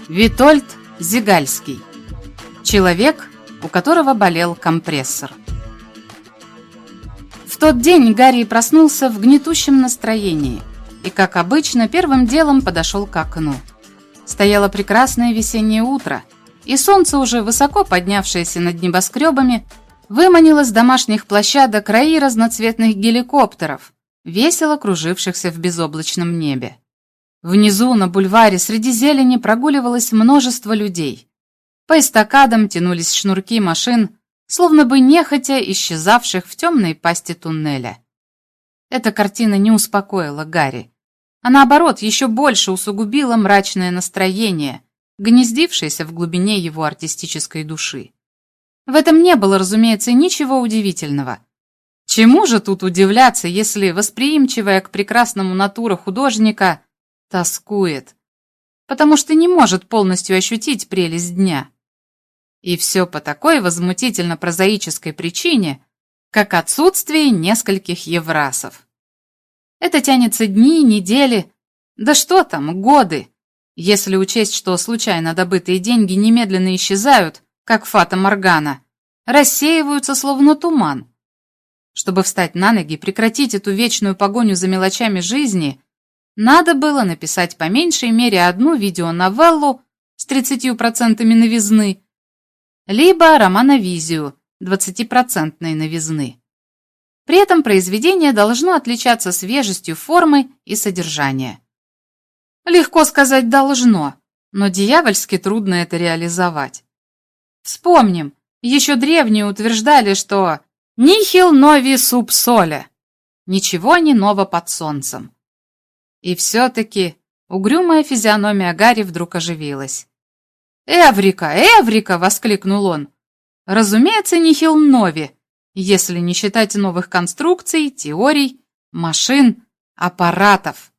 Витольд Зигальский. Человек, у которого болел компрессор. В тот день Гарри проснулся в гнетущем настроении и, как обычно, первым делом подошел к окну. Стояло прекрасное весеннее утро, и солнце, уже высоко поднявшееся над небоскребами, выманило с домашних площадок раи разноцветных геликоптеров, весело кружившихся в безоблачном небе. Внизу, на бульваре, среди зелени прогуливалось множество людей. По эстакадам тянулись шнурки машин, словно бы нехотя исчезавших в темной пасти туннеля. Эта картина не успокоила Гарри, а наоборот еще больше усугубила мрачное настроение, гнездившееся в глубине его артистической души. В этом не было, разумеется, ничего удивительного. Чему же тут удивляться, если восприимчивая к прекрасному натура художника тоскует, потому что не может полностью ощутить прелесть дня. И все по такой возмутительно прозаической причине, как отсутствие нескольких еврасов. Это тянется дни, недели, да что там, годы, если учесть, что случайно добытые деньги немедленно исчезают, как фата-моргана, рассеиваются словно туман. Чтобы встать на ноги, прекратить эту вечную погоню за мелочами жизни, надо было написать по меньшей мере одну видеоновеллу с 30% новизны, либо романовизию 20% новизны. При этом произведение должно отличаться свежестью формы и содержания. Легко сказать «должно», но дьявольски трудно это реализовать. Вспомним, еще древние утверждали, что «nihil novi sub sole» – «ничего не ново под солнцем». И все-таки угрюмая физиономия Гарри вдруг оживилась. «Эврика! Эврика!» — воскликнул он. «Разумеется, нихил нови, если не считать новых конструкций, теорий, машин, аппаратов.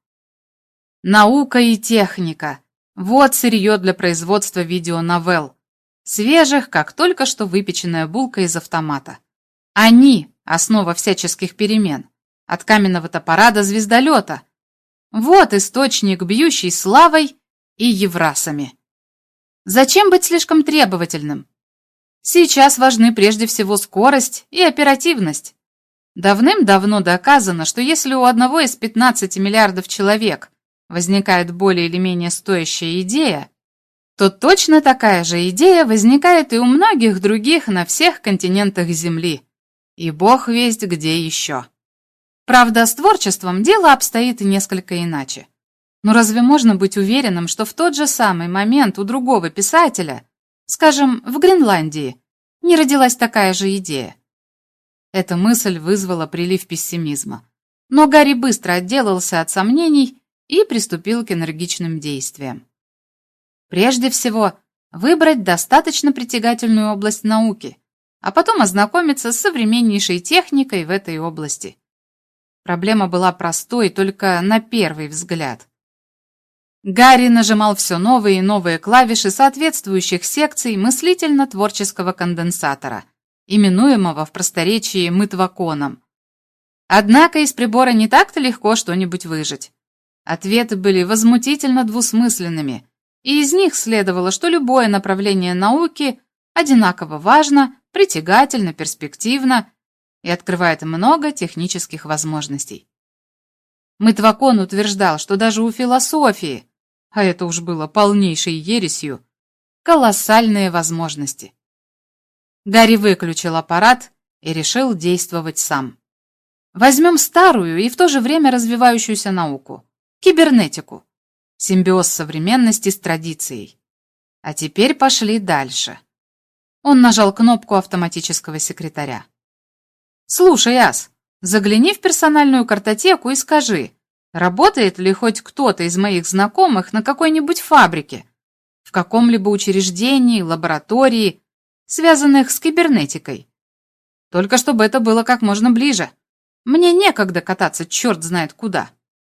Наука и техника — вот сырье для производства видеоновелл, свежих, как только что выпеченная булка из автомата. Они — основа всяческих перемен, от каменного топора до звездолета. Вот источник, бьющий славой и еврасами. Зачем быть слишком требовательным? Сейчас важны прежде всего скорость и оперативность. Давным-давно доказано, что если у одного из 15 миллиардов человек возникает более или менее стоящая идея, то точно такая же идея возникает и у многих других на всех континентах Земли. И бог весть где еще. Правда, с творчеством дело обстоит несколько иначе. Но разве можно быть уверенным, что в тот же самый момент у другого писателя, скажем, в Гренландии, не родилась такая же идея? Эта мысль вызвала прилив пессимизма. Но Гарри быстро отделался от сомнений и приступил к энергичным действиям. Прежде всего, выбрать достаточно притягательную область науки, а потом ознакомиться с современнейшей техникой в этой области. Проблема была простой только на первый взгляд. Гарри нажимал все новые и новые клавиши соответствующих секций мыслительно-творческого конденсатора, именуемого в просторечии мытваконом. Однако из прибора не так-то легко что-нибудь выжать. Ответы были возмутительно двусмысленными, и из них следовало, что любое направление науки одинаково важно, притягательно, перспективно и открывает много технических возможностей. Мытвакон утверждал, что даже у философии, а это уж было полнейшей ересью, колоссальные возможности. Гарри выключил аппарат и решил действовать сам. Возьмем старую и в то же время развивающуюся науку – кибернетику, симбиоз современности с традицией. А теперь пошли дальше. Он нажал кнопку автоматического секретаря. «Слушай, Ас, загляни в персональную картотеку и скажи, работает ли хоть кто-то из моих знакомых на какой-нибудь фабрике, в каком-либо учреждении, лаборатории, связанных с кибернетикой. Только чтобы это было как можно ближе. Мне некогда кататься черт знает куда».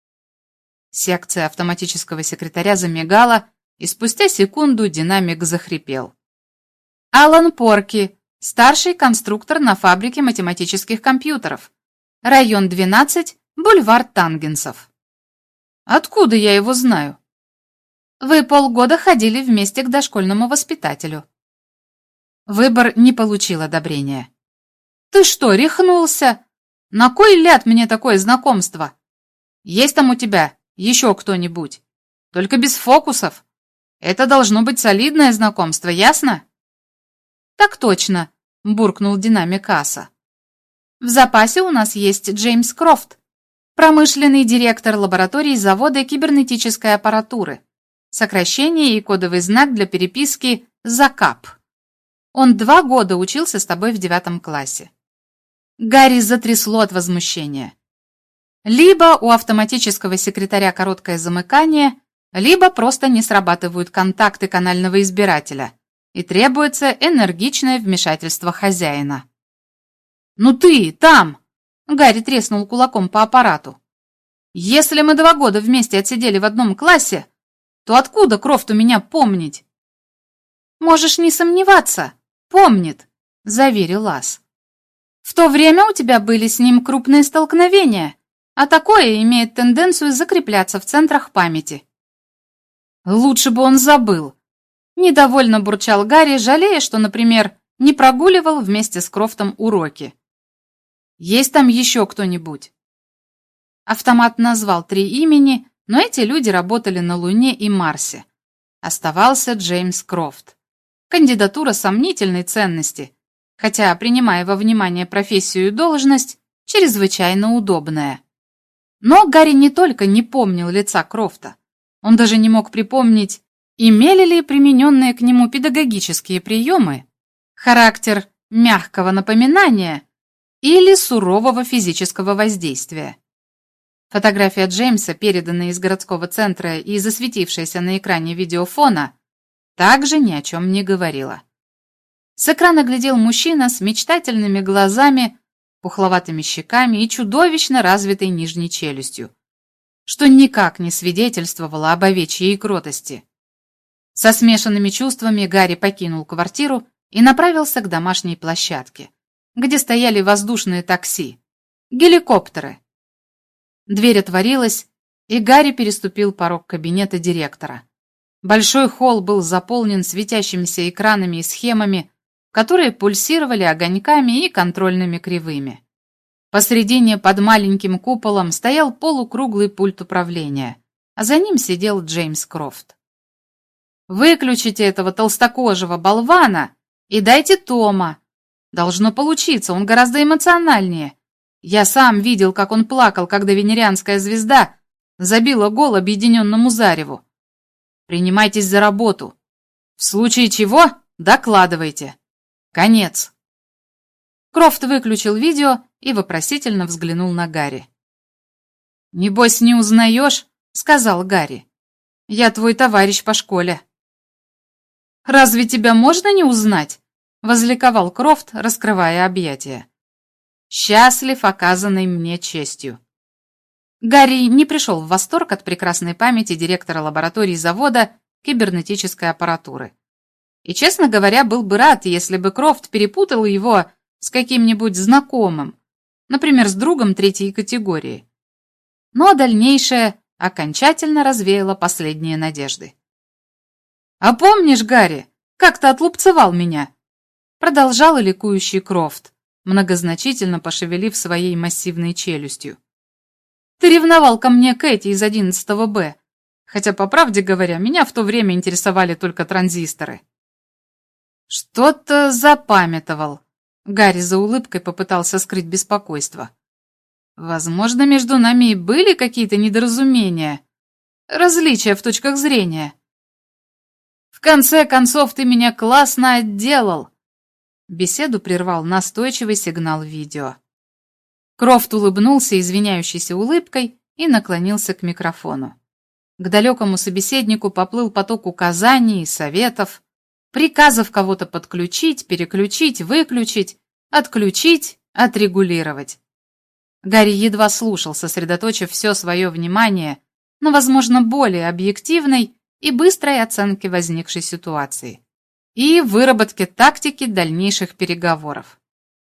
Секция автоматического секретаря замигала, и спустя секунду динамик захрипел. «Алан Порки, старший конструктор на фабрике математических компьютеров. Район 12, бульвар Тангенсов». «Откуда я его знаю?» Вы полгода ходили вместе к дошкольному воспитателю. Выбор не получил одобрения. Ты что, рехнулся? На кой ляд мне такое знакомство? Есть там у тебя еще кто-нибудь? Только без фокусов. Это должно быть солидное знакомство, ясно? Так точно, буркнул динамик Аса. В запасе у нас есть Джеймс Крофт, промышленный директор лаборатории завода кибернетической аппаратуры. Сокращение и кодовый знак для переписки ЗАКАП. Он 2 года учился с тобой в 9 классе. Гарри затрясло от возмущения. Либо у автоматического секретаря короткое замыкание, либо просто не срабатывают контакты канального избирателя, и требуется энергичное вмешательство хозяина. «Ну ты, там!» — Гарри треснул кулаком по аппарату. «Если мы 2 года вместе отсидели в одном классе, то откуда Крофту меня помнить?» «Можешь не сомневаться, помнит», — заверил Ас. «В то время у тебя были с ним крупные столкновения, а такое имеет тенденцию закрепляться в центрах памяти». «Лучше бы он забыл», — недовольно бурчал Гарри, жалея, что, например, не прогуливал вместе с Крофтом уроки. «Есть там еще кто-нибудь?» Автомат назвал 3 имени, но эти люди работали на Луне и Марсе. Оставался Джеймс Крофт. Кандидатура сомнительной ценности, хотя, принимая во внимание профессию и должность, чрезвычайно удобная. Но Гарри не только не помнил лица Крофта, он даже не мог припомнить, имели ли примененные к нему педагогические приемы характер мягкого напоминания или сурового физического воздействия. Фотография Джеймса, переданная из городского центра и засветившаяся на экране видеофона, также ни о чем не говорила. С экрана глядел мужчина с мечтательными глазами, пухловатыми щеками и чудовищно развитой нижней челюстью, что никак не свидетельствовало об овечьей кротости. Со смешанными чувствами Гарри покинул квартиру и направился к домашней площадке, где стояли воздушные такси, геликоптеры. Дверь отворилась, и Гарри переступил порог кабинета директора. Большой холл был заполнен светящимися экранами и схемами, которые пульсировали огоньками и контрольными кривыми. Посредине под маленьким куполом стоял полукруглый пульт управления, а за ним сидел Джеймс Крофт. «Выключите этого толстокожего болвана и дайте Тома. Должно получиться, он гораздо эмоциональнее. Я сам видел, как он плакал, когда венерианская звезда забила гол объединенному зареву. Принимайтесь за работу. В случае чего докладывайте. Конец». Крофт выключил видео и вопросительно взглянул на Гарри. «Небось, не узнаешь?» — сказал Гарри. «Я твой товарищ по школе». «Разве тебя можно не узнать?» — возликовал Крофт, раскрывая объятия. «Счастлив оказанной мне честью». Гарри не пришел в восторг от прекрасной памяти директора лаборатории завода кибернетической аппаратуры. И, честно говоря, был бы рад, если бы Крофт перепутал его с каким-нибудь знакомым, например, с другом 3-й категории. Но дальнейшее окончательно развеяло последние надежды. «А помнишь, Гарри, как ты отлупцевал меня?» Продолжал ликующий Крофт, многозначительно пошевелив своей массивной челюстью. «Ты ревновал ко мне Кэти из 11 Б, хотя, по правде говоря, меня в то время интересовали только транзисторы». «Что-то запамятовал», — Гарри за улыбкой попытался скрыть беспокойство. «Возможно, между нами и были какие-то недоразумения, различия в точках зрения. В конце концов, ты меня классно отделал». Беседу прервал настойчивый сигнал видео. Крофт улыбнулся извиняющейся улыбкой и наклонился к микрофону. К далекому собеседнику поплыл поток указаний и советов, приказов кого-то подключить, переключить, выключить, отключить, отрегулировать. Гарри едва слушал, сосредоточив все свое внимание на, возможно, более объективной и быстрой оценке возникшей ситуации и выработке тактики дальнейших переговоров.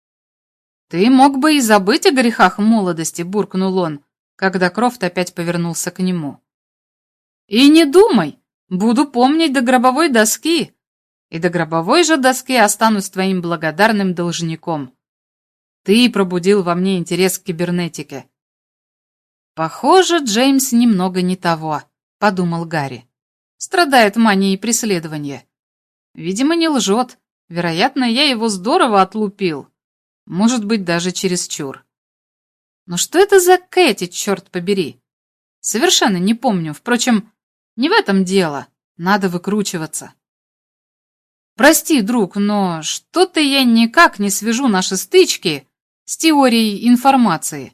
«Ты мог бы и забыть о грехах молодости», — буркнул он, когда Крофт опять повернулся к нему. «И не думай», Буду помнить до гробовой доски, и до гробовой же доски останусь твоим благодарным должником. Ты пробудил во мне интерес к кибернетике». «Похоже, Джеймс немного не того», — подумал Гарри. «Страдает манией преследования. Видимо, не лжет. Вероятно, я его здорово отлупил. Может быть, даже чересчур. Но что это за Кэти, черт побери? Совершенно не помню. Впрочем, не в этом дело. Надо выкручиваться. Прости, друг, но что-то я никак не свяжу наши стычки с теорией информации.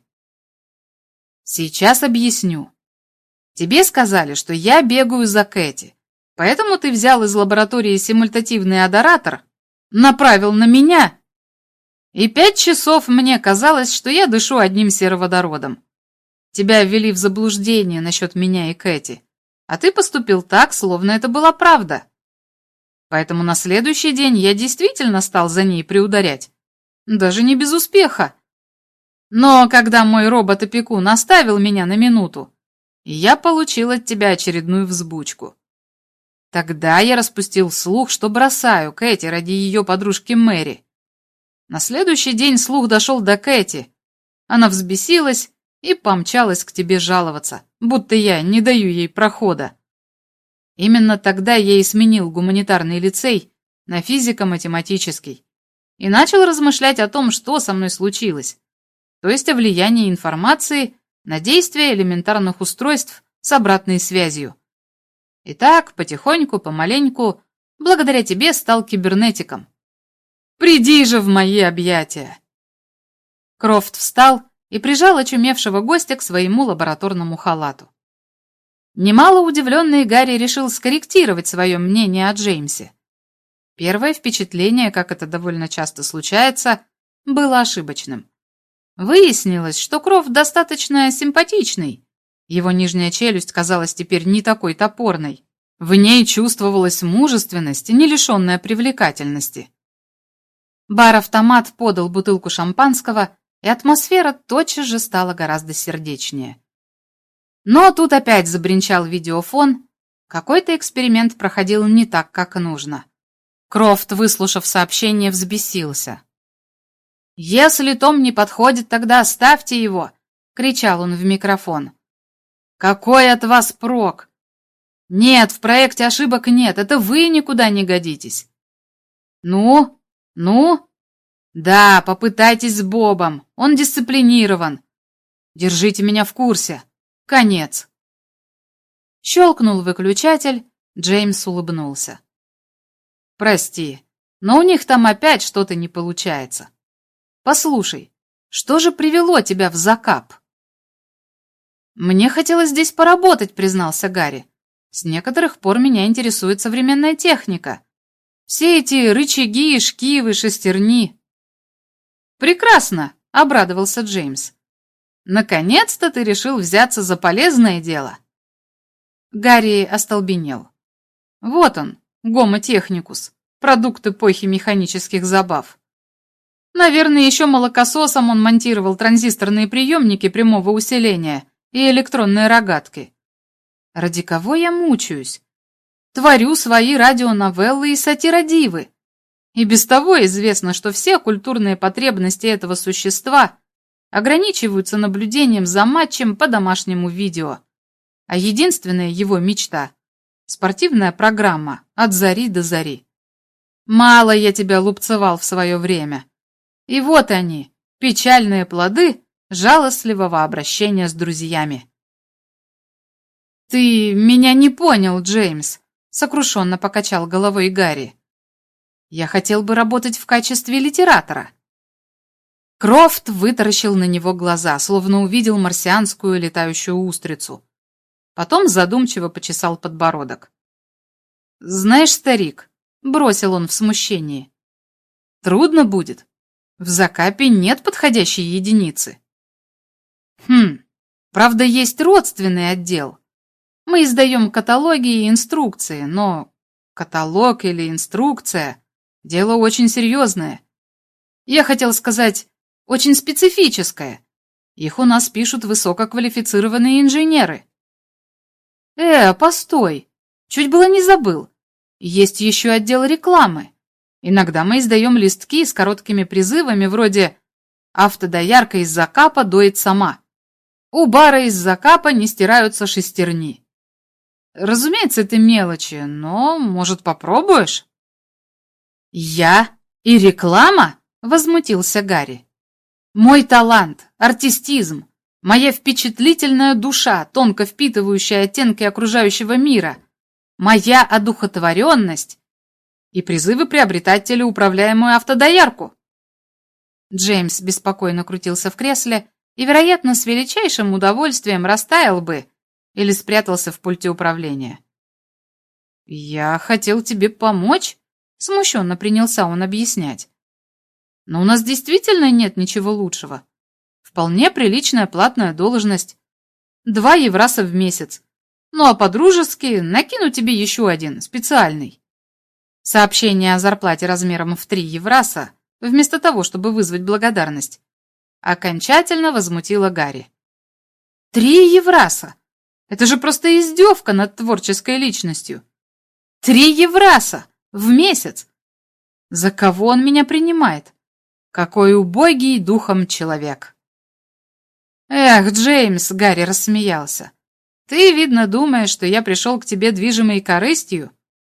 Сейчас объясню. Тебе сказали, что я бегаю за Кэти, поэтому ты взял из лаборатории симультативный адоратор, направил на меня, и 5 часов мне казалось, что я дышу одним сероводородом. Тебя ввели в заблуждение насчет меня и Кэти, а ты поступил так, словно это была правда. Поэтому на следующий день я действительно стал за ней приударять, даже не без успеха. Но когда мой робот-опекун оставил меня на минуту, я получил от тебя очередную взбучку. Тогда я распустил слух, что бросаю Кэти ради ее подружки Мэри. На следующий день слух дошел до Кэти. Она взбесилась и помчалась к тебе жаловаться, будто я не даю ей прохода. Именно тогда я и сменил гуманитарный лицей на физико-математический и начал размышлять о том, что со мной случилось, то есть о влиянии информации на действие элементарных устройств с обратной связью. И так, потихоньку, помаленьку, благодаря тебе стал кибернетиком. Приди же в мои объятия!» Крофт встал и прижал очумевшего гостя к своему лабораторному халату. Немало удивленный Гарри решил скорректировать свое мнение о Джеймсе. Первое впечатление, как это довольно часто случается, было ошибочным. Выяснилось, что Крофт достаточно симпатичный. Его нижняя челюсть казалась теперь не такой топорной. В ней чувствовалась мужественность, не лишенная привлекательности. Бар-автомат подал бутылку шампанского, и атмосфера тотчас же стала гораздо сердечнее. Но тут опять забринчал видеофон. Какой-то эксперимент проходил не так, как нужно. Крофт, выслушав сообщение, взбесился. «Если Том не подходит, тогда оставьте его!» — кричал он в микрофон. «Какой от вас прок? Нет, в проекте ошибок нет, это вы никуда не годитесь». «Ну? Да, попытайтесь с Бобом, он дисциплинирован. Держите меня в курсе. Конец». Щелкнул выключатель, Джеймс улыбнулся. «Прости, но у них там опять что-то не получается. Послушай, что же привело тебя в закап?» «Мне хотелось здесь поработать», — признался Гарри. «С некоторых пор меня интересует современная техника. Все эти рычаги, шкивы, шестерни». «Прекрасно», — обрадовался Джеймс. «Наконец-то ты решил взяться за полезное дело». Гарри остолбенел. Вот он, Гомо техникус, продукт эпохи механических забав. Наверное, еще молокососом он монтировал транзисторные приемники прямого усиления и электронные рогатки. Ради кого я мучаюсь? Творю свои радионовеллы и сатиродивы. И без того известно, что все культурные потребности этого существа ограничиваются наблюдением за матчем по домашнему видео. А единственная его мечта — спортивная программа от зари до зари. Мало я тебя лупцевал в свое время. И вот они, печальные плоды жалостливого обращения с друзьями. «Ты меня не понял, Джеймс», — сокрушенно покачал головой Гарри. «Я хотел бы работать в качестве литератора». Крофт вытаращил на него глаза, словно увидел марсианскую летающую устрицу. Потом задумчиво почесал подбородок. «Знаешь, старик», — бросил он в смущении, — «трудно будет. В закапе нет подходящей единицы». Правда, есть родственный отдел. Мы издаем каталоги и инструкции, но каталог или инструкция — дело очень серьезное. Я хотел сказать, очень специфическое. Их у нас пишут высококвалифицированные инженеры. Постой, чуть было не забыл. Есть еще отдел рекламы. Иногда мы издаем листки с короткими призывами вроде «Автодоярка из Закапа доит сама». У бара из Закапа не стираются шестерни. Разумеется, это мелочи, но, может, попробуешь? Я и реклама? Возмутился Гарри. Мой талант, артистизм, моя впечатлительная душа, тонко впитывающая оттенки окружающего мира, моя одухотворенность и призывы приобретать телеуправляемую автодоярку. Джеймс беспокойно крутился в кресле и, вероятно, с величайшим удовольствием растаял бы или спрятался в пульте управления. «Я хотел тебе помочь», — смущенно принялся он объяснять. «Но у нас действительно нет ничего лучшего. Вполне приличная платная должность. 2 евраса в месяц. Ну а по-дружески накину тебе еще один, специальный». Сообщение о зарплате размером в 3 евраса, вместо того, чтобы вызвать благодарность, окончательно возмутило Гарри. 3 евраса! Это же просто издевка над творческой личностью. 3 евраса в месяц! За кого он меня принимает? Какой убогий духом человек! Эх, Джеймс, Гарри рассмеялся. Ты, видно, думаешь, что я пришел к тебе движимой корыстью?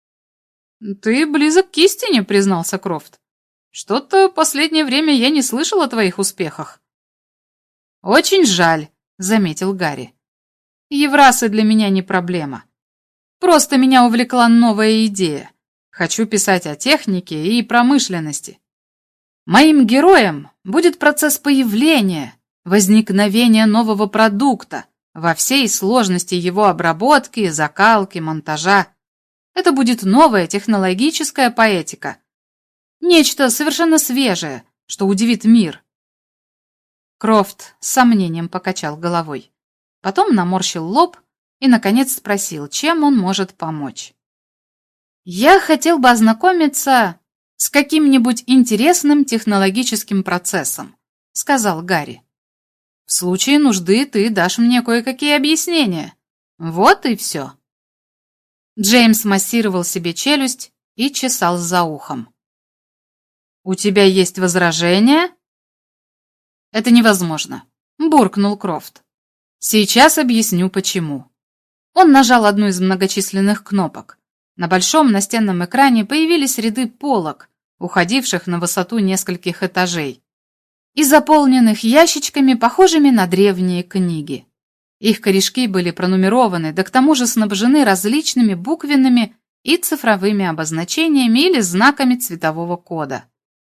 Ты близок к истине, признался Крофт. Что-то последнее время я не слышал о твоих успехах. Очень жаль, заметил Гарри. Еврасы для меня не проблема. Просто меня увлекла новая идея. Хочу писать о технике и промышленности. Моим героем будет процесс появления, возникновения нового продукта во всей сложности его обработки, закалки, монтажа. Это будет новая технологическая поэтика. Нечто совершенно свежее, что удивит мир. Крофт с сомнением покачал головой. Потом наморщил лоб и, наконец, спросил, чем он может помочь. «Я хотел бы ознакомиться с каким-нибудь интересным технологическим процессом», — сказал Гарри. «В случае нужды ты дашь мне кое-какие объяснения. Вот и все». Джеймс массировал себе челюсть и чесал за ухом. «У тебя есть возражения?» «Это невозможно», — буркнул Крофт. «Сейчас объясню, почему». Он нажал одну из многочисленных кнопок. На большом настенном экране появились ряды полок, уходивших на высоту нескольких этажей, и заполненных ящичками, похожими на древние книги. Их корешки были пронумерованы, да к тому же снабжены различными буквенными и цифровыми обозначениями или знаками цветового кода.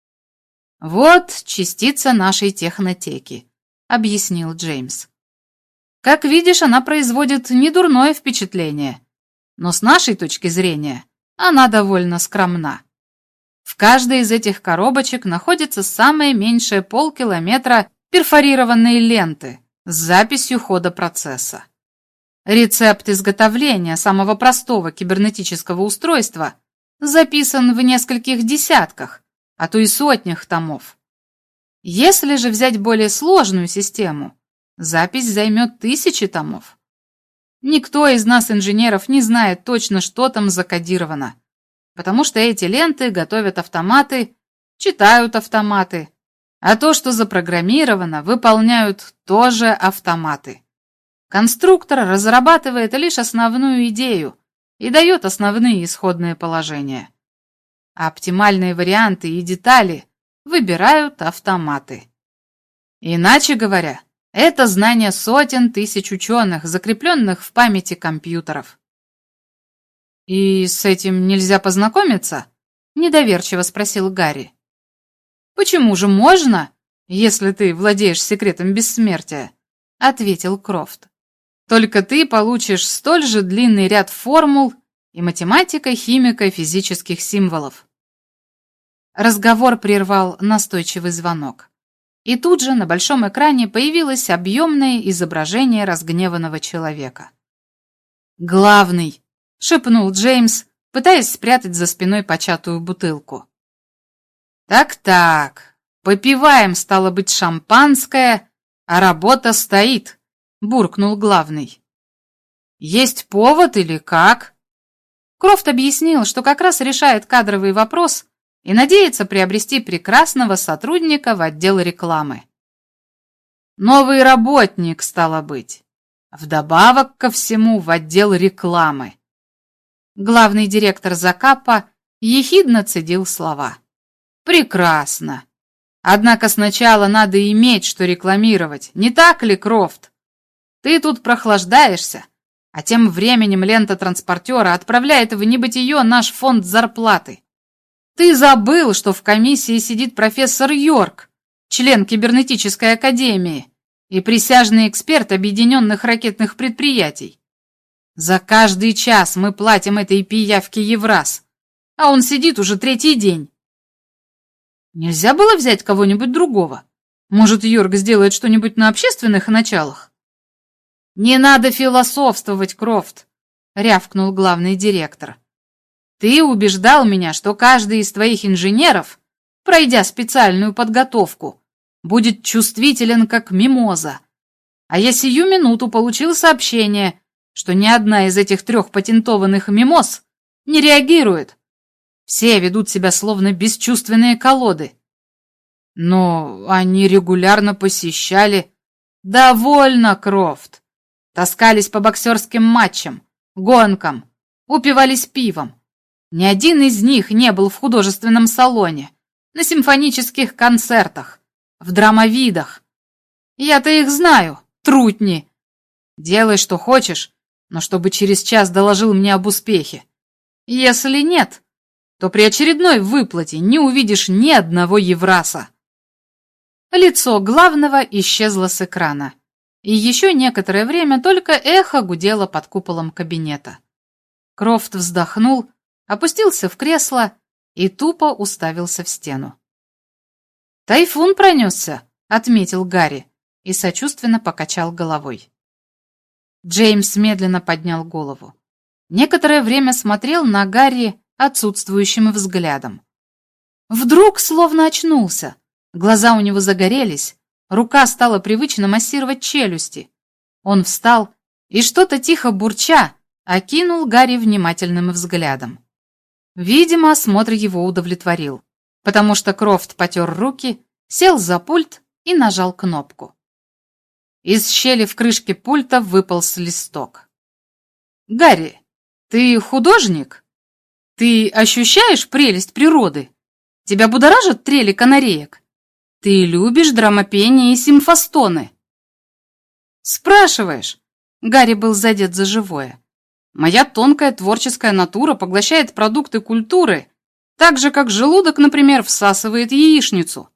«Вот частица нашей технотеки», — объяснил Джеймс. «Как видишь, она производит недурное впечатление, но с нашей точки зрения она довольно скромна. В каждой из этих коробочек находится самое меньшее полкилометра перфорированной ленты с записью хода процесса. Рецепт изготовления самого простого кибернетического устройства записан в нескольких десятках, а то и сотнях томов. Если же взять более сложную систему, запись займет 1000 томов. Никто из нас, инженеров, не знает точно, что там закодировано, потому что эти ленты готовят автоматы, читают автоматы, а то, что запрограммировано, выполняют тоже автоматы. Конструктор разрабатывает лишь основную идею и дает основные исходные положения. А оптимальные варианты и детали выбирают автоматы. Иначе говоря, это знание сотен тысяч ученых, закрепленных в памяти компьютеров. «И с этим нельзя познакомиться?» — недоверчиво спросил Гарри. «Почему же можно, если ты владеешь секретом бессмертия?» — ответил Крофт. «Только ты получишь столь же длинный ряд формул и математика, химика, физических символов». Разговор прервал настойчивый звонок. И тут же на большом экране появилось объемное изображение разгневанного человека. «Главный!» — шепнул Джеймс, пытаясь спрятать за спиной початую бутылку. «Так-так, попиваем, стало быть, шампанское, а работа стоит», — буркнул главный. «Есть повод или как?» Крофт объяснил, что как раз решает кадровый вопрос и надеется приобрести прекрасного сотрудника в отдел рекламы. Новый работник, стало быть. Вдобавок ко всему в отдел рекламы. Главный директор Закапа ехидно цедил слова. Прекрасно. Однако сначала надо иметь, что рекламировать, не так ли, Крофт? Ты тут прохлаждаешься, а тем временем лента транспортера отправляет в небытие наш фонд зарплаты. Ты забыл, что в комиссии сидит профессор Йорк, член кибернетической академии и присяжный эксперт объединенных ракетных предприятий. За каждый час мы платим этой пиявке Евраз, а он сидит уже третий день. Нельзя было взять кого-нибудь другого? Может, Йорк сделает что-нибудь на общественных началах? Не надо философствовать, Крофт, рявкнул главный директор. Ты убеждал меня, что каждый из твоих инженеров, пройдя специальную подготовку, будет чувствителен, как мимоза. А я сию минуту получил сообщение, что ни одна из этих 3 патентованных мимоз не реагирует. Все ведут себя словно бесчувственные колоды. Но они регулярно посещали... Довольно, Крофт. Таскались по боксерским матчам, гонкам, упивались пивом. Ни один из них не был в художественном салоне, на симфонических концертах, в драмовидах. Я-то их знаю, трутни. Делай, что хочешь, но чтобы через час доложил мне об успехе. Если нет, то при очередной выплате не увидишь ни одного евраса. Лицо главного исчезло с экрана, и еще некоторое время только эхо гудело под куполом кабинета. Крофт вздохнул, опустился в кресло и тупо уставился в стену. «Тайфун пронесся», — отметил Гарри и сочувственно покачал головой. Джеймс медленно поднял голову. Некоторое время смотрел на Гарри отсутствующим взглядом. Вдруг словно очнулся. Глаза у него загорелись, рука стала привычно массировать челюсти. Он встал и, что-то тихо бурча, окинул Гарри внимательным взглядом. Видимо, осмотр его удовлетворил, потому что Крофт потер руки, сел за пульт и нажал кнопку. Из щели в крышке пульта выполз листок. «Гарри, ты художник? Ты ощущаешь прелесть природы? Тебя будоражат трели канареек? Ты любишь драмопение и симфостоны?» «Спрашиваешь?» Гарри был задет за живое. «Моя тонкая творческая натура поглощает продукты культуры, так же, как желудок, например, всасывает яичницу».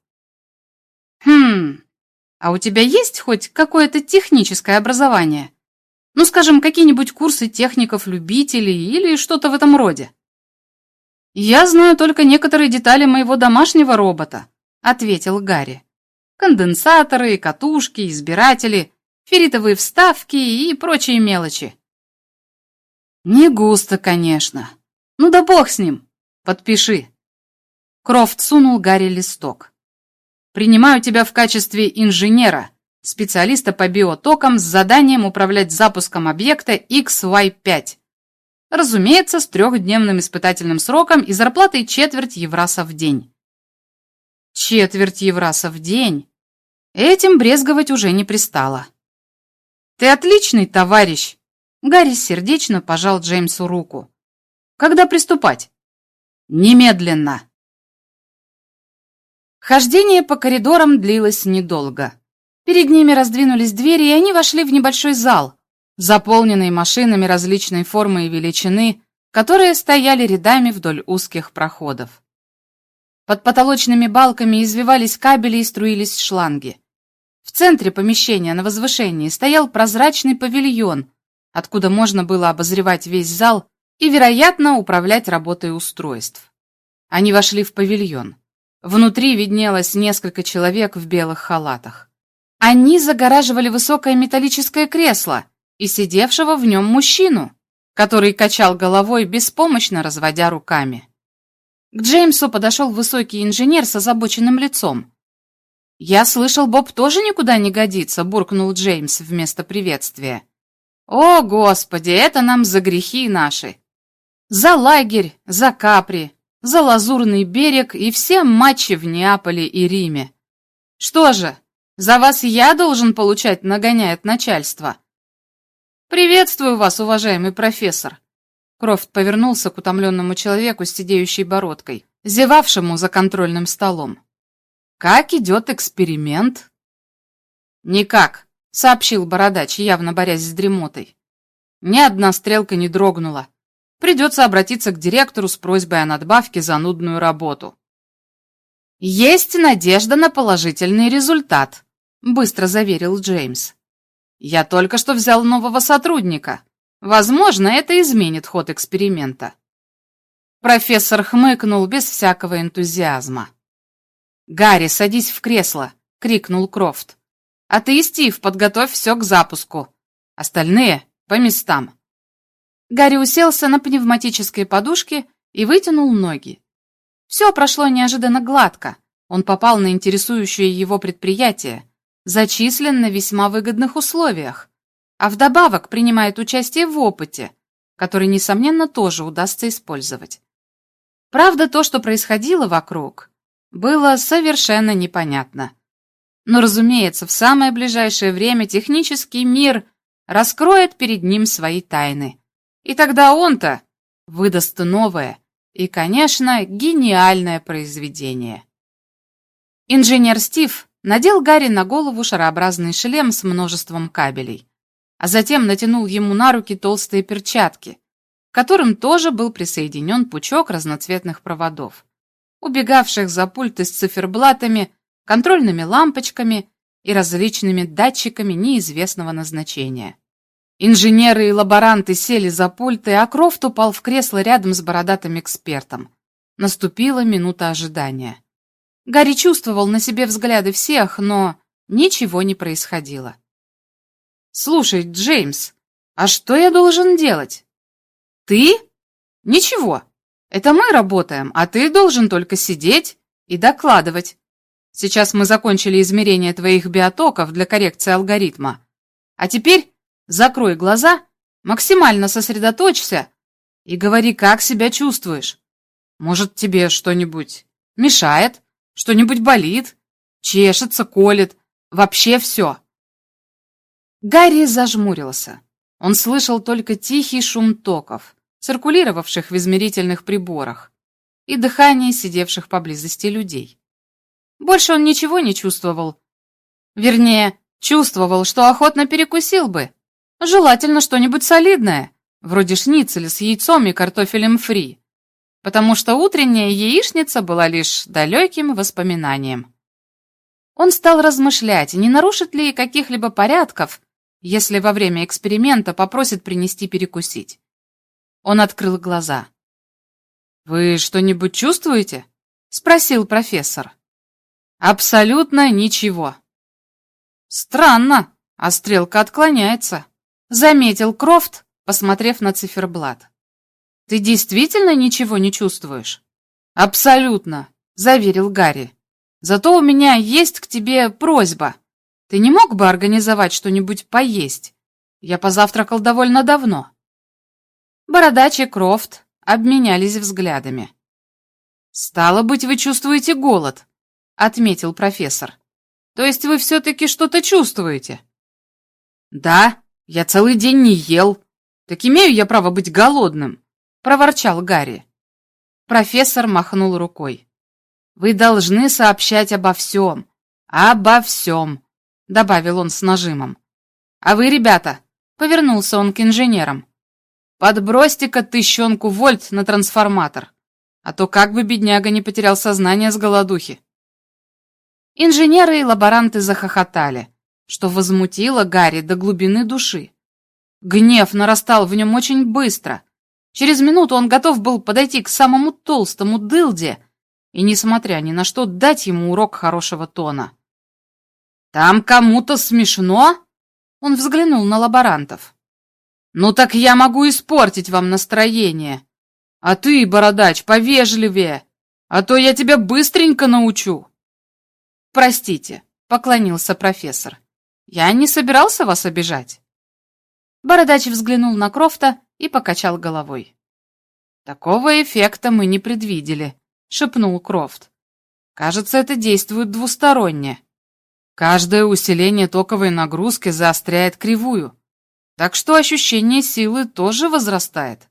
А у тебя есть хоть какое-то техническое образование? Ну, скажем, какие-нибудь курсы техников-любителей или что-то в этом роде?» «Я знаю только некоторые детали моего домашнего робота», — ответил Гарри. «Конденсаторы, катушки, избиратели, ферритовые вставки и прочие мелочи». «Не густо, конечно. Ну да бог с ним. Подпиши». Крофт сунул Гарри листок. «Принимаю тебя в качестве инженера, специалиста по биотокам с заданием управлять запуском объекта XY5. Разумеется, с 3-дневным испытательным сроком и зарплатой четверть евраса в день». Четверть евраса в день? Этим брезговать уже не пристало. «Ты отличный товарищ!» Гарри сердечно пожал Джеймсу руку. «Когда приступать?» «Немедленно!» Хождение по коридорам длилось недолго. Перед ними раздвинулись двери, и они вошли в небольшой зал, заполненный машинами различной формы и величины, которые стояли рядами вдоль узких проходов. Под потолочными балками извивались кабели и струились шланги. В центре помещения на возвышении стоял прозрачный павильон, откуда можно было обозревать весь зал и, вероятно, управлять работой устройств. Они вошли в павильон. Внутри виднелось несколько человек в белых халатах. Они загораживали высокое металлическое кресло и сидевшего в нем мужчину, который качал головой, беспомощно разводя руками. К Джеймсу подошел высокий инженер с озабоченным лицом. «Я слышал, Боб тоже никуда не годится», — буркнул Джеймс вместо приветствия. «О, Господи, это нам за грехи наши!» За лагерь, за Капри, за Лазурный берег и все матчи в Неаполе и Риме. Что же, за вас я должен получать нагоняй от начальства? Приветствую вас, уважаемый профессор. Крофт повернулся к утомленному человеку с сидеющей бородкой, зевавшему за контрольным столом. Как идет эксперимент? Никак, сообщил бородач, явно борясь с дремотой. Ни одна стрелка не дрогнула. Придется обратиться к директору с просьбой о надбавке за нудную работу. «Есть надежда на положительный результат», — быстро заверил Джеймс. «Я только что взял нового сотрудника. Возможно, это изменит ход эксперимента». Профессор хмыкнул без всякого энтузиазма. «Гарри, садись в кресло», — крикнул Крофт. «А ты, Стив, подготовь все к запуску. Остальные — по местам». Гарри уселся на пневматической подушке и вытянул ноги. Все прошло неожиданно гладко. Он попал на интересующее его предприятие, зачислен на весьма выгодных условиях, а вдобавок принимает участие в опыте, который, несомненно, тоже удастся использовать. Правда, то, что происходило вокруг, было совершенно непонятно. Но, разумеется, в самое ближайшее время технический мир раскроет перед ним свои тайны. И тогда он-то выдаст новое и, конечно, гениальное произведение. Инженер Стив надел Гарри на голову шарообразный шлем с множеством кабелей, а затем натянул ему на руки толстые перчатки, к которым тоже был присоединен пучок разноцветных проводов, убегавших за пульты с циферблатами, контрольными лампочками и различными датчиками неизвестного назначения. Инженеры и лаборанты сели за пульты, а Крофт упал в кресло рядом с бородатым экспертом. Наступила минута ожидания. Гарри чувствовал на себе взгляды всех, но ничего не происходило. «Слушай, Джеймс, а что я должен делать?» «Ты? Ничего. Это мы работаем, а ты должен только сидеть и докладывать. Сейчас мы закончили измерение твоих биотоков для коррекции алгоритма. А теперь закрой глаза, максимально сосредоточься и говори, как себя чувствуешь. Может, тебе что-нибудь мешает, что-нибудь болит, чешется, колет, вообще все». Гарри зажмурился. Он слышал только тихий шум токов, циркулировавших в измерительных приборах, и дыхание сидевших поблизости людей. Больше он ничего не чувствовал. Вернее, чувствовал, что охотно перекусил бы. Желательно что-нибудь солидное, вроде шницеля с яйцом и картофелем фри, потому что утренняя яичница была лишь далеким воспоминанием. Он стал размышлять, не нарушит ли каких-либо порядков, если во время эксперимента попросит принести перекусить. Он открыл глаза. «Вы что-нибудь чувствуете?» — спросил профессор. «Абсолютно ничего». «Странно, а стрелка отклоняется», — заметил Крофт, посмотрев на циферблат. «Ты действительно ничего не чувствуешь?» «Абсолютно», — заверил Гарри. «Зато у меня есть к тебе просьба. Ты не мог бы организовать что-нибудь поесть? Я позавтракал довольно давно». Бородач и Крофт обменялись взглядами. «Стало быть, вы чувствуете голод», — отметил профессор. «То есть вы все-таки что-то чувствуете?» «Да, я целый день не ел. Так имею я право быть голодным», — проворчал Гарри. Профессор махнул рукой. «Вы должны сообщать обо всем, добавил он с нажимом. «А вы, ребята», — повернулся он к инженерам, «подбросьте-ка тыщенку вольт на трансформатор, а то как бы бедняга не потерял сознание с голодухи». Инженеры и лаборанты захохотали, что возмутило Гарри до глубины души. Гнев нарастал в нем очень быстро. Через минуту он готов был подойти к самому толстому дылде и, несмотря ни на что, дать ему урок хорошего тона. «Там кому-то смешно?» Он взглянул на лаборантов. «Ну так я могу испортить вам настроение. А ты, бородач, повежливее, а то я тебя быстренько научу». «Простите», — поклонился профессор. «Я не собирался вас обижать». Бородач взглянул на Крофта и покачал головой. Такого эффекта мы не предвидели, шепнул Крофт. Кажется, это действует двусторонне. Каждое усиление токовой нагрузки заостряет кривую, так что ощущение силы тоже возрастает.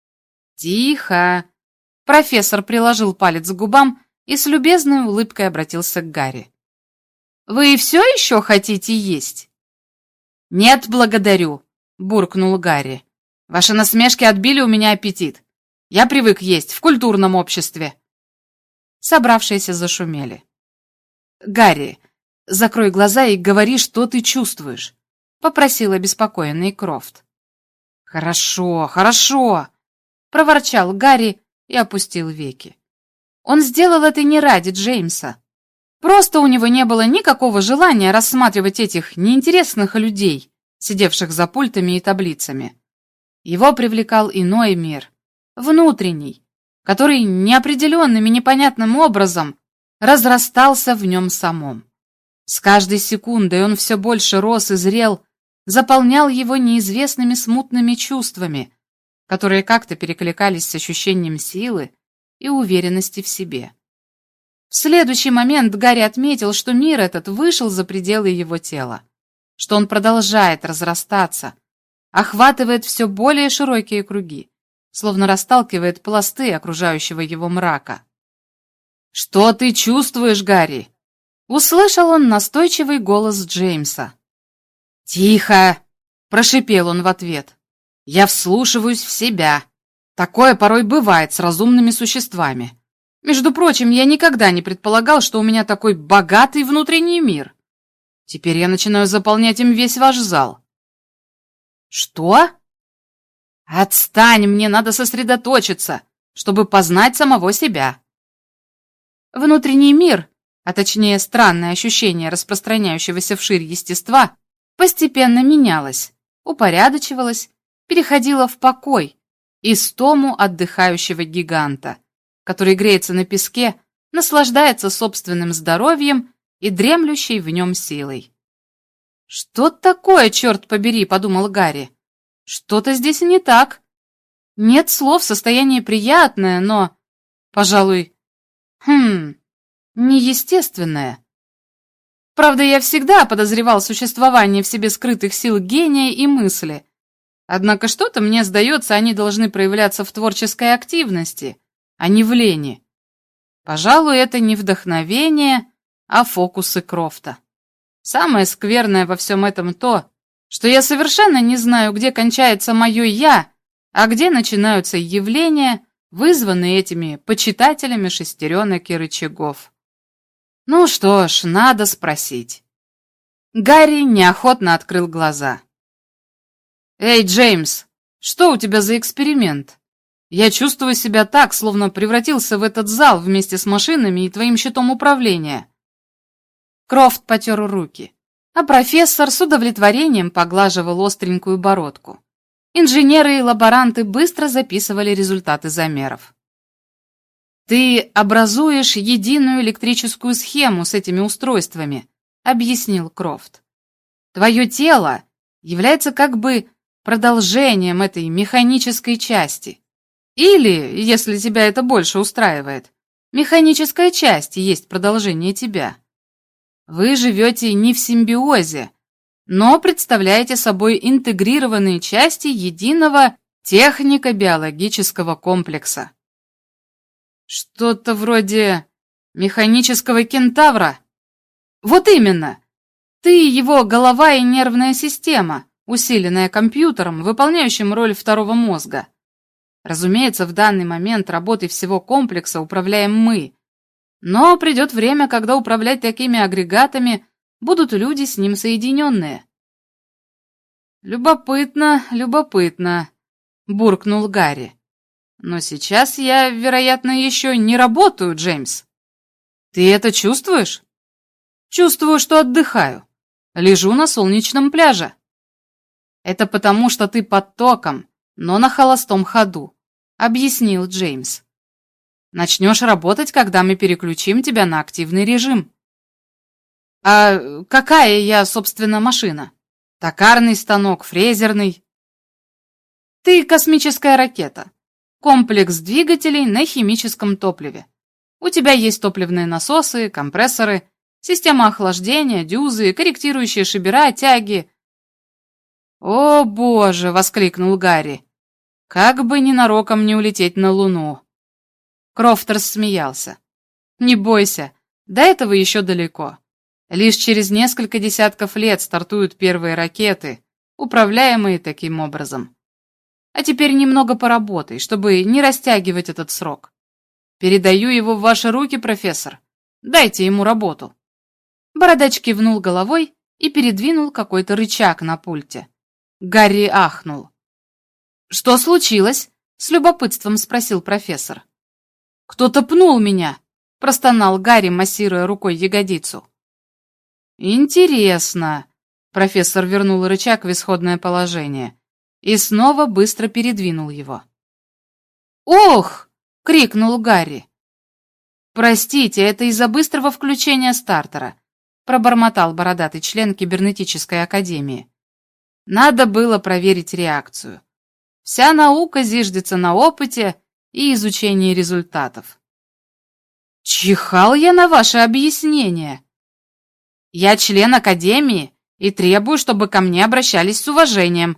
Тихо. Профессор приложил палец к губам и с любезной улыбкой обратился к Гарри. «Вы все еще хотите есть?» «Нет, благодарю», — буркнул Гарри. «Ваши насмешки отбили у меня аппетит. Я привык есть в культурном обществе». Собравшиеся зашумели. «Гарри, закрой глаза и говори, что ты чувствуешь», — попросил обеспокоенный Крофт. «Хорошо, хорошо», — проворчал Гарри и опустил веки. Он сделал это не ради Джеймса. Просто у него не было никакого желания рассматривать этих неинтересных людей, сидевших за пультами и таблицами. Его привлекал иной мир, внутренний, который неопределенным и непонятным образом разрастался в нем самом. С каждой секундой он все больше рос и зрел, заполнял его неизвестными смутными чувствами, которые как-то перекликались с ощущением силы и уверенности в себе. В следующий момент Гарри отметил, что мир этот вышел за пределы его тела, что он продолжает разрастаться, охватывает все более широкие круги, словно расталкивает пласты окружающего его мрака. «Что ты чувствуешь, Гарри?» — услышал он настойчивый голос Джеймса. «Тихо!» — прошипел он в ответ. «Я вслушиваюсь в себя. Такое порой бывает с разумными существами. Между прочим, я никогда не предполагал, что у меня такой богатый внутренний мир. Теперь я начинаю заполнять им весь ваш зал». «Что?» «Отстань, мне надо сосредоточиться, чтобы познать самого себя». Внутренний мир, а точнее странное ощущение распространяющегося вширь естества, постепенно менялось, упорядочивалось, переходило в покой, истому отдыхающего гиганта, который греется на песке, наслаждается собственным здоровьем и дремлющей в нем силой. «Что такое, черт побери?» — подумал Гарри. «Что-то здесь не так. Нет слов, состояние приятное, но, пожалуй, неестественное. Правда, я всегда подозревал существование в себе скрытых сил гения и мысли. Однако что-то, мне сдается, они должны проявляться в творческой активности, а не в лени. Пожалуй, это не вдохновение, а фокусы Крофта. Самое скверное во всем этом то, что я совершенно не знаю, где кончается мое «я», а где начинаются явления, вызванные этими почитателями шестеренок и рычагов. Ну что ж, надо спросить. Гарри неохотно открыл глаза. «Эй, Джеймс, что у тебя за эксперимент? Я чувствую себя так, словно превратился в этот зал вместе с машинами и твоим щитом управления». Крофт потер руки, а профессор с удовлетворением поглаживал остренькую бородку. Инженеры и лаборанты быстро записывали результаты замеров. «Ты образуешь единую электрическую схему с этими устройствами», — объяснил Крофт. «Твое тело является как бы продолжением этой механической части. Или, если тебя это больше устраивает, механическая часть есть продолжение тебя. Вы живете не в симбиозе, но представляете собой интегрированные части единого технико-биологического комплекса». «Что-то вроде механического кентавра?» «Вот именно! Ты его голова и нервная система, усиленная компьютером, выполняющим роль второго мозга. Разумеется, в данный момент работой всего комплекса управляем мы, но придет время, когда управлять такими агрегатами будут люди с ним соединенные». «Любопытно, любопытно», — буркнул Гарри. «Но сейчас я, вероятно, еще не работаю, Джеймс. Ты это чувствуешь?» «Чувствую, что отдыхаю. Лежу на солнечном пляже». «Это потому, что ты под током, но на холостом ходу», — объяснил Джеймс. «Начнешь работать, когда мы переключим тебя на активный режим». «А какая я, собственно, машина? Токарный станок, фрезерный?» «Ты космическая ракета. Комплекс двигателей на химическом топливе. У тебя есть топливные насосы, компрессоры, система охлаждения, дюзы, корректирующие шибера, тяги. «О, боже!» — воскликнул Гарри. «Как бы ненароком не улететь на Луну!» Крофт рассмеялся. «Не бойся, до этого еще далеко. Лишь через несколько десятков лет стартуют первые ракеты, управляемые таким образом. А теперь немного поработай, чтобы не растягивать этот срок. Передаю его в ваши руки, профессор. Дайте ему работу». Бородач кивнул головой и передвинул какой-то рычаг на пульте. Гарри ахнул. «Что случилось?» — с любопытством спросил профессор. «Кто-то пнул меня», — простонал Гарри, массируя рукой ягодицу. «Интересно». Профессор вернул рычаг в исходное положение и снова быстро передвинул его. «Ох!» — крикнул Гарри. «Простите, это из-за быстрого включения стартера», — пробормотал бородатый член кибернетической академии. «Надо было проверить реакцию. Вся наука зиждется на опыте и изучении результатов». «Чихал я на ваше объяснение. Я член академии и требую, чтобы ко мне обращались с уважением».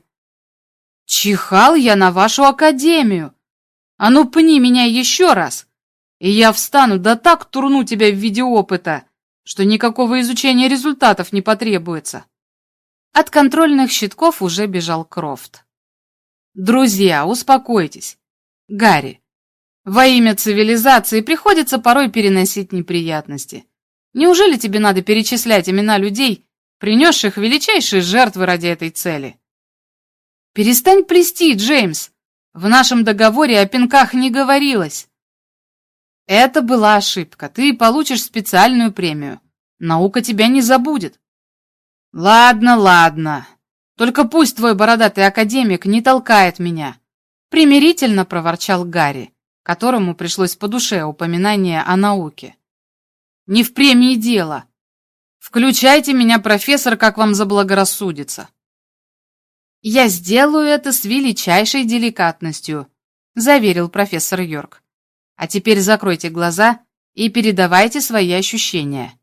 «Чихал я на вашу академию. А ну пни меня еще раз, и я встану да так турну тебя в виде опыта, что никакого изучения результатов не потребуется». От контрольных щитков уже бежал Крофт. «Друзья, успокойтесь. Гарри, во имя цивилизации приходится порой переносить неприятности. Неужели тебе надо перечислять имена людей, принесших величайшие жертвы ради этой цели?» «Перестань плести, Джеймс. В нашем договоре о пинках не говорилось». «Это была ошибка. Ты получишь специальную премию. Наука тебя не забудет». «Ладно, ладно. Только пусть твой бородатый академик не толкает меня», — примирительно проворчал Гарри, которому пришлось по душе упоминание о науке. «Не в премии дело. Включайте меня, профессор, как вам заблагорассудится». «Я сделаю это с величайшей деликатностью», — заверил профессор Йорк. «А теперь закройте глаза и передавайте свои ощущения».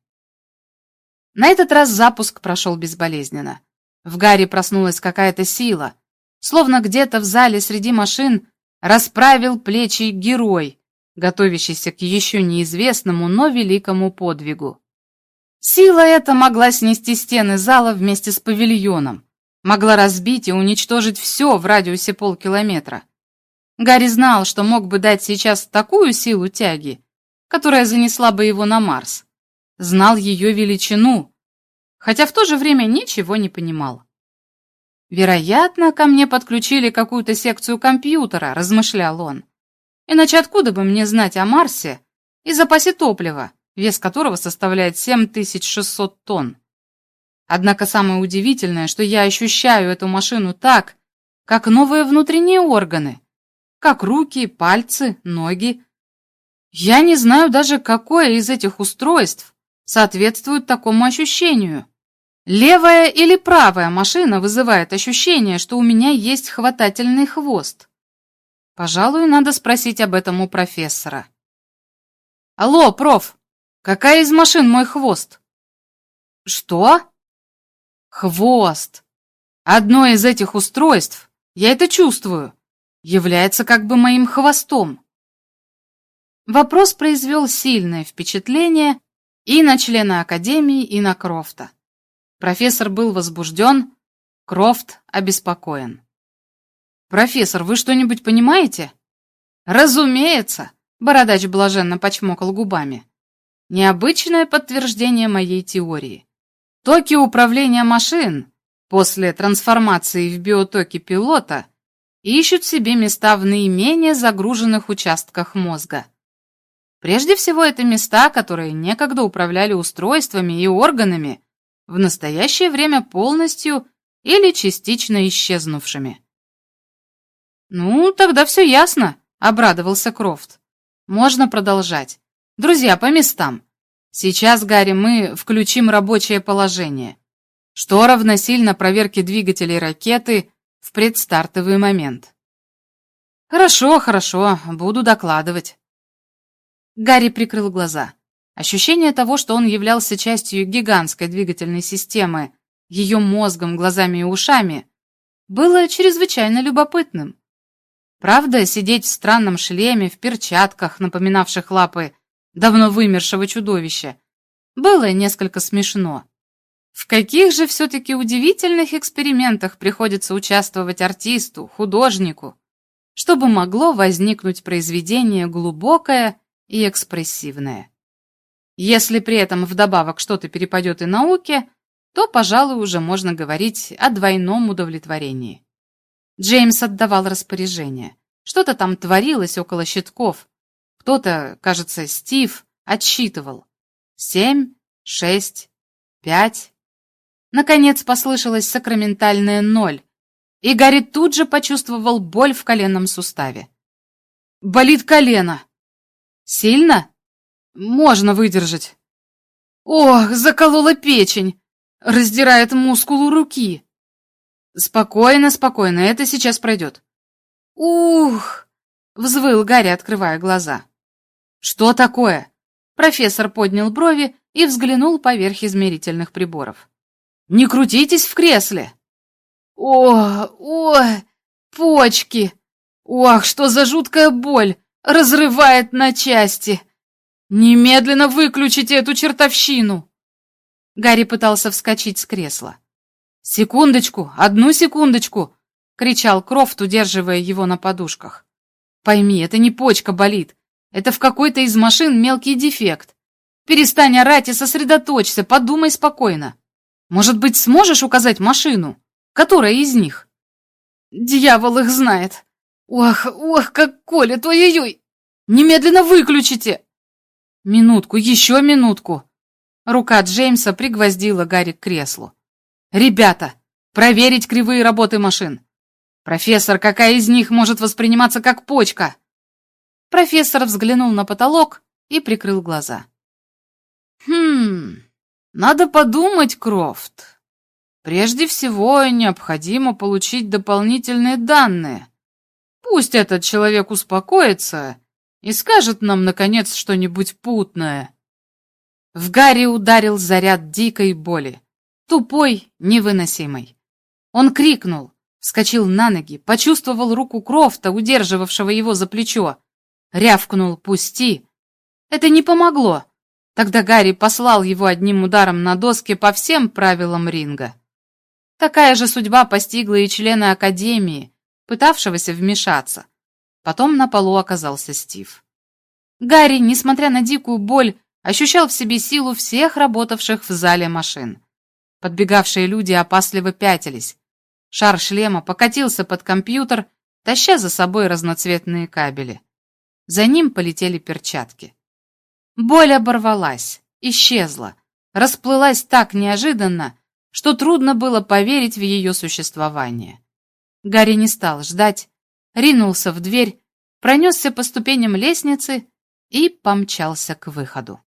На этот раз запуск прошел безболезненно. В Гарри проснулась какая-то сила, словно где-то в зале среди машин расправил плечи герой, готовящийся к еще неизвестному, но великому подвигу. Сила эта могла снести стены зала вместе с павильоном, могла разбить и уничтожить все в радиусе полкилометра. Гарри знал, что мог бы дать сейчас такую силу тяги, которая занесла бы его на Марс. Знал ее величину, хотя в то же время ничего не понимал. «Вероятно, ко мне подключили какую-то секцию компьютера», — размышлял он. «Иначе откуда бы мне знать о Марсе и запасе топлива, вес которого составляет 7600 тонн? Однако самое удивительное, что я ощущаю эту машину так, как новые внутренние органы, как руки, пальцы, ноги. Я не знаю даже, какое из этих устройств соответствует такому ощущению. Левая или правая машина вызывает ощущение, что у меня есть хватательный хвост. Пожалуй, надо спросить об этом у профессора. Алло, проф, какая из машин мой хвост? Что? Хвост. Одно из этих устройств, я это чувствую, является как бы моим хвостом. Вопрос произвел сильное впечатление и на члена Академии, и на Крофта. Профессор был возбужден, Крофт обеспокоен. «Профессор, вы что-нибудь понимаете?» «Разумеется», — Бородач блаженно почмокал губами. «Необычное подтверждение моей теории. Токи управления машин после трансформации в биотоки пилота ищут себе места в наименее загруженных участках мозга. Прежде всего, это места, которые некогда управляли устройствами и органами, в настоящее время полностью или частично исчезнувшими». «Ну, тогда все ясно», — обрадовался Крофт. «Можно продолжать. Друзья, по местам. Сейчас, Гарри, мы включим рабочее положение, что равносильно проверке двигателей ракеты в предстартовый момент». Хорошо, хорошо, буду докладывать. Гарри прикрыл глаза. Ощущение того, что он являлся частью гигантской двигательной системы, ее мозгом, глазами и ушами, было чрезвычайно любопытным. Правда, сидеть в странном шлеме, в перчатках, напоминавших лапы давно вымершего чудовища, было несколько смешно. В каких же все-таки удивительных экспериментах приходится участвовать артисту, художнику, чтобы могло возникнуть произведение глубокое и экспрессивное. Если при этом вдобавок что-то перепадет и науке, то, пожалуй, уже можно говорить о двойном удовлетворении. Джеймс отдавал распоряжение. Что-то там творилось около щитков. Кто-то, кажется, Стив, отсчитывал. 7, 6, 5. Наконец послышалось сакраментальное 0, и Гарри тут же почувствовал боль в коленном суставе. Болит колено. Сильно? Можно выдержать. Ох, заколола печень. Раздирает мускулу руки. Спокойно, спокойно, это сейчас пройдет. Ух! Взвыл Гарри, открывая глаза. Что такое? Профессор поднял брови и взглянул поверх измерительных приборов. Не крутитесь в кресле. О, почки! Ох, что за жуткая боль! Разрывает на части! Немедленно выключите эту чертовщину! Гарри пытался вскочить с кресла. «Секундочку, одну секундочку!» — кричал Крофт, удерживая его на подушках. «Пойми, это не почка болит. Это в какой-то из машин мелкий дефект. Перестань орать и сосредоточься, подумай спокойно. Может быть, сможешь указать машину? Которая из них?» «Дьявол их знает! Ох, как колет, ой-ой-ой! Немедленно выключите!» «Минутку, еще минутку!» Рука Джеймса пригвоздила Гарри к креслу. «Ребята, проверить кривые работы машин! Профессор, какая из них может восприниматься как почка?» Профессор взглянул на потолок и прикрыл глаза. Надо подумать, Крофт. Прежде всего, необходимо получить дополнительные данные. Пусть этот человек успокоится и скажет нам, наконец, что-нибудь путное». В Гарри ударил заряд дикой боли, тупой, невыносимой. Он крикнул, вскочил на ноги, почувствовал руку Крофта, удерживавшего его за плечо, рявкнул «Пусти!». Это не помогло. Тогда Гарри послал его одним ударом на доске по всем правилам ринга. Такая же судьба постигла и члена Академии, пытавшегося вмешаться. Потом на полу оказался Стив. Гарри, несмотря на дикую боль, ощущал в себе силу всех работавших в зале машин. Подбегавшие люди опасливо пятились. Шар шлема покатился под компьютер, таща за собой разноцветные кабели. За ним полетели перчатки. Боль оборвалась, исчезла, расплылась так неожиданно, что трудно было поверить в ее существование. Гарри не стал ждать, ринулся в дверь, пронесся по ступеням лестницы и помчался к выходу.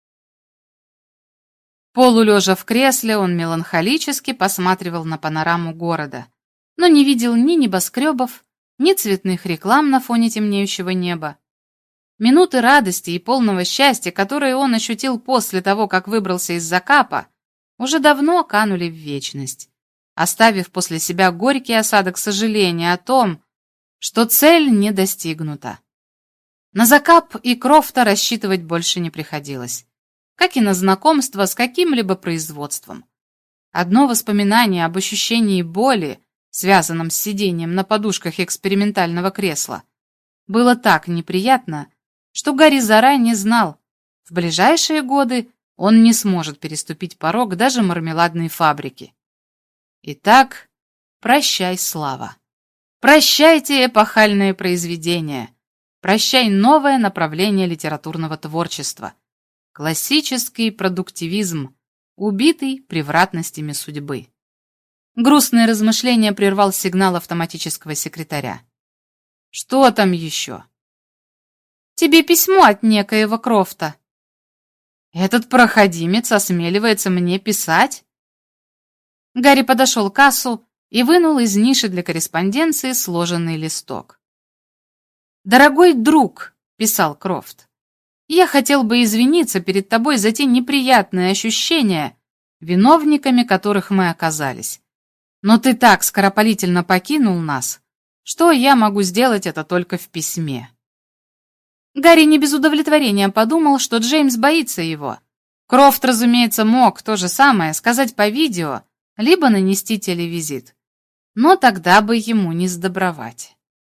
Полулежа в кресле, он меланхолически посматривал на панораму города, но не видел ни небоскребов, ни цветных реклам на фоне темнеющего неба. Минуты радости и полного счастья, которые он ощутил после того, как выбрался из закапа, уже давно канули в вечность, оставив после себя горький осадок сожаления о том, что цель не достигнута. На закап и Крофта рассчитывать больше не приходилось, как и на знакомство с каким-либо производством. Одно воспоминание об ощущении боли, связанном с сидением на подушках экспериментального кресла, было так неприятно, что Гарри заранее знал, в ближайшие годы он не сможет переступить порог даже мармеладной фабрики. Итак, прощай, слава. Прощайте эпохальные произведения. Прощай новое направление литературного творчества. Классический продуктивизм, убитый превратностями судьбы. Грустные размышления прервал сигнал автоматического секретаря. «Что там еще?» «Тебе письмо от некоего Крофта». «Этот проходимец осмеливается мне писать?» Гарри подошел к кассу и вынул из ниши для корреспонденции сложенный листок. «Дорогой друг», — писал Крофт, — «я хотел бы извиниться перед тобой за те неприятные ощущения, виновниками которых мы оказались. Но ты так скоропалительно покинул нас, что я могу сделать это только в письме». Гарри не без удовлетворения подумал, что Джеймс боится его. Крофт, разумеется, мог то же самое сказать по видео, либо нанести телевизит. Но тогда бы ему не сдобровать.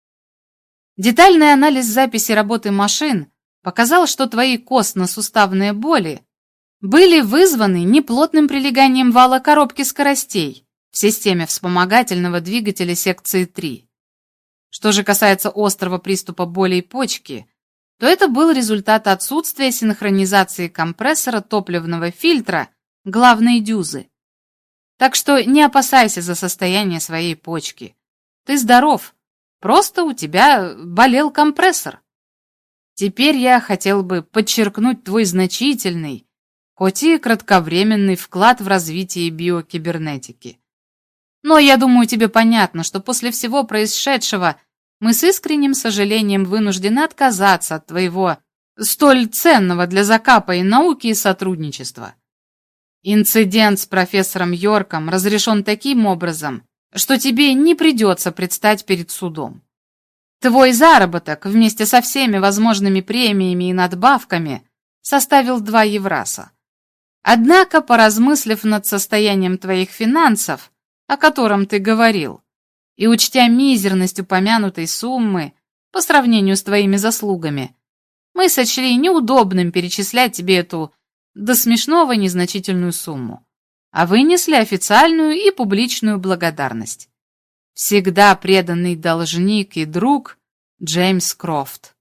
Детальный анализ записи работы машин показал, что твои костно-суставные боли были вызваны неплотным прилеганием вала коробки скоростей в системе вспомогательного двигателя секции 3. Что же касается острого приступа болей почки, то это был результат отсутствия синхронизации компрессора топливного фильтра главной дюзы. Так что не опасайся за состояние своей почки. Ты здоров, просто у тебя болел компрессор. Теперь я хотел бы подчеркнуть твой значительный, хоть и кратковременный вклад в развитие биокибернетики. Но я думаю, тебе понятно, что после всего происшедшего мы с искренним сожалением вынуждены отказаться от твоего столь ценного для закапа и науки и сотрудничества. Инцидент с профессором Йорком разрешен таким образом, что тебе не придется предстать перед судом. Твой заработок вместе со всеми возможными премиями и надбавками составил 2 евраса. Однако, поразмыслив над состоянием твоих финансов, о котором ты говорил, и учтя мизерность упомянутой суммы по сравнению с твоими заслугами, мы сочли неудобным перечислять тебе эту до смешного незначительную сумму, а вынесли официальную и публичную благодарность. Всегда преданный должник и друг Джеймс Крофт.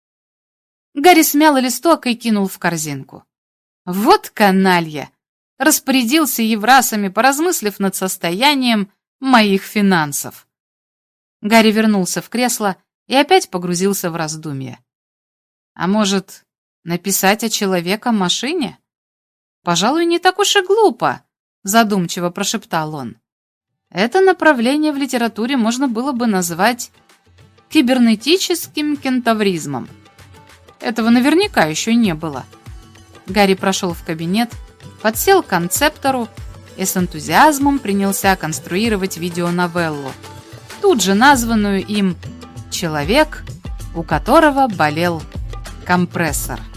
Гарри смял листок и кинул в корзинку. Вот каналья! Распорядился еврасами, поразмыслив над состоянием моих финансов. Гарри вернулся в кресло и опять погрузился в раздумья. А может, написать о человека-машине? Пожалуй, не так уж и глупо, задумчиво прошептал он. Это направление в литературе можно было бы назвать кибернетическим кентавризмом. Этого наверняка еще не было. Гарри прошел в кабинет, подсел к концептору и с энтузиазмом принялся конструировать видеоновеллу, тут же названную им «Человек, у которого болел компрессор».